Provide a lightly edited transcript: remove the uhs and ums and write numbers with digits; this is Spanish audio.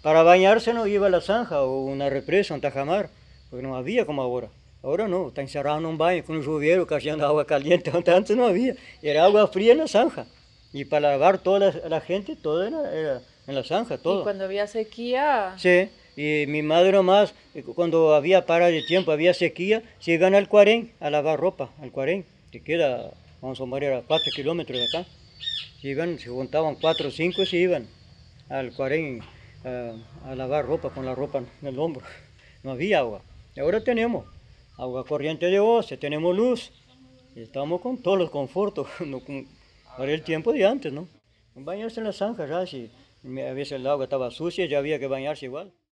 Para bañarse no iba a la zanja o una represa, un tajamar, porque no había como ahora. Ahora no, está encerrado en un baño con un rubiero cayendo agua caliente, antes no había, era agua fría en la zanja. Y para lavar toda la gente, todo era en la zanja, Y todo. cuando había sequía, Sí, y mi madre nomás, cuando había parada de tiempo, había sequía, se iban al Cuarén a lavar ropa, al Cuarén, que queda, vamos a morir a 4 kilómetros de acá. Se iban, se juntaban 4 o 5 y se iban al Cuarén a lavar ropa con la ropa en el hombro. No había agua. Y ahora tenemos agua corriente de Oce, tenemos luz, y estamos con todos los confortos, no para el tiempo de antes, ¿no? Bañarse en la zanja, ya, si a veces el agua estaba sucia, ya había que bañarse igual.